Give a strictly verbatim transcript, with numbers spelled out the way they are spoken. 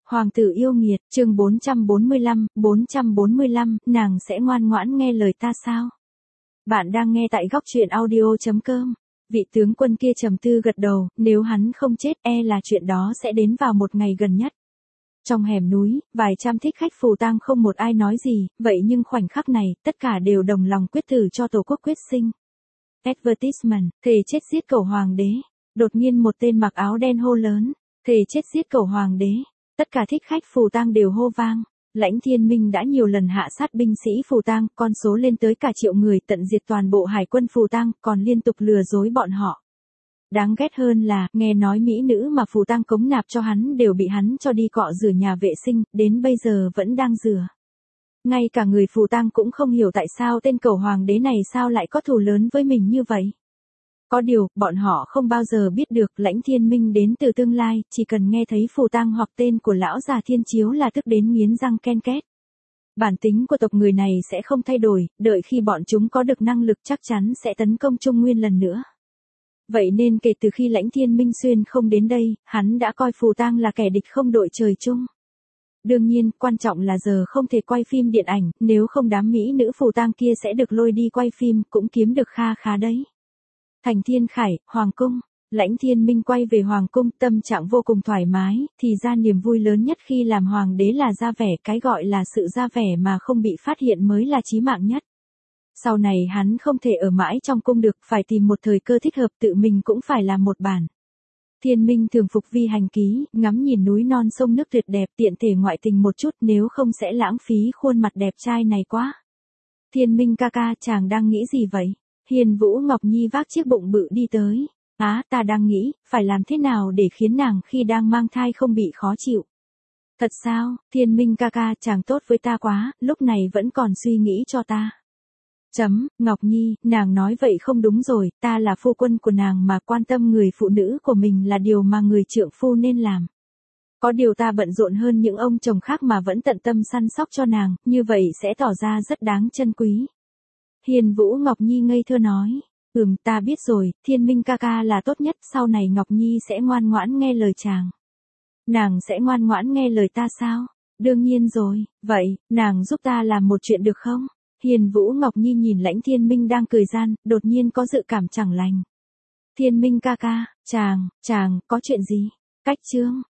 Hoàng tử yêu nghiệt, chương bốn trăm bốn mươi lăm, bốn trăm bốn mươi lăm, nàng sẽ ngoan ngoãn nghe lời ta sao? Bạn đang nghe tại góc truyện audio chấm com. Vị tướng quân kia trầm tư gật đầu, nếu hắn không chết e là chuyện đó sẽ đến vào một ngày gần nhất. Trong hẻm núi, vài trăm thích khách phù tang không một ai nói gì, vậy nhưng khoảnh khắc này, tất cả đều đồng lòng quyết tử cho tổ quốc quyết sinh. Advertisement, thề chết giết cẩu hoàng đế. Đột nhiên một tên mặc áo đen hô lớn, thề chết giết cẩu hoàng đế. Tất cả thích khách phù tang đều hô vang. Lãnh Thiên Minh đã nhiều lần hạ sát binh sĩ phù tang, con số lên tới cả triệu người, tận diệt toàn bộ hải quân phù tang, còn liên tục lừa dối bọn họ. Đáng ghét hơn là, nghe nói mỹ nữ mà phù tang cống nạp cho hắn đều bị hắn cho đi cọ rửa nhà vệ sinh, đến bây giờ vẫn đang rửa. Ngay cả người phù tang cũng không hiểu tại sao tên cẩu hoàng đế này sao lại có thù lớn với mình như vậy. Có điều, bọn họ không bao giờ biết được Lãnh Thiên Minh đến từ tương lai, chỉ cần nghe thấy phù tang hoặc tên của lão già Thiên Chiếu là tức đến nghiến răng ken két. Bản tính của tộc người này sẽ không thay đổi, đợi khi bọn chúng có được năng lực chắc chắn sẽ tấn công Trung Nguyên lần nữa. Vậy nên kể từ khi Lãnh Thiên Minh xuyên không đến đây, hắn đã coi phù tang là kẻ địch không đội trời chung. Đương nhiên, quan trọng là giờ không thể quay phim điện ảnh, nếu không đám mỹ nữ phù tang kia sẽ được lôi đi quay phim, cũng kiếm được kha khá đấy. Thành Thiên Khải, Hoàng Cung. Lãnh Thiên Minh quay về Hoàng Cung, tâm trạng vô cùng thoải mái, thì ra niềm vui lớn nhất khi làm hoàng đế là ra vẻ, cái gọi là sự ra vẻ mà không bị phát hiện mới là chí mạng nhất. Sau này hắn không thể ở mãi trong cung được, phải tìm một thời cơ thích hợp, tự mình cũng phải làm một bản. Thiên Minh thường phục vi hành ký, ngắm nhìn núi non sông nước tuyệt đẹp, tiện thể ngoại tình một chút, nếu không sẽ lãng phí khuôn mặt đẹp trai này quá. Thiên Minh ca ca, chàng đang nghĩ gì vậy? Hiền Vũ Ngọc Nhi vác chiếc bụng bự đi tới. Á, ta đang nghĩ, phải làm thế nào để khiến nàng khi đang mang thai không bị khó chịu. Thật sao, Thiên Minh ca ca, chàng tốt với ta quá, lúc này vẫn còn suy nghĩ cho ta. Chấm, Ngọc Nhi, nàng nói vậy không đúng rồi, ta là phu quân của nàng mà quan tâm người phụ nữ của mình là điều mà người trượng phu nên làm. Có điều ta bận rộn hơn những ông chồng khác mà vẫn tận tâm săn sóc cho nàng, như vậy sẽ tỏ ra rất đáng trân quý. Hiền Vũ Ngọc Nhi ngây thơ nói, ừm ta biết rồi, Thiên Minh ca ca là tốt nhất, sau này Ngọc Nhi sẽ ngoan ngoãn nghe lời chàng. Nàng sẽ ngoan ngoãn nghe lời ta sao? Đương nhiên rồi, vậy, nàng giúp ta làm một chuyện được không? Hiền Vũ Ngọc Nhi nhìn Lãnh Thiên Minh đang cười gian, đột nhiên có dự cảm chẳng lành. Thiên Minh ca ca, chàng, chàng, có chuyện gì? Cách chương,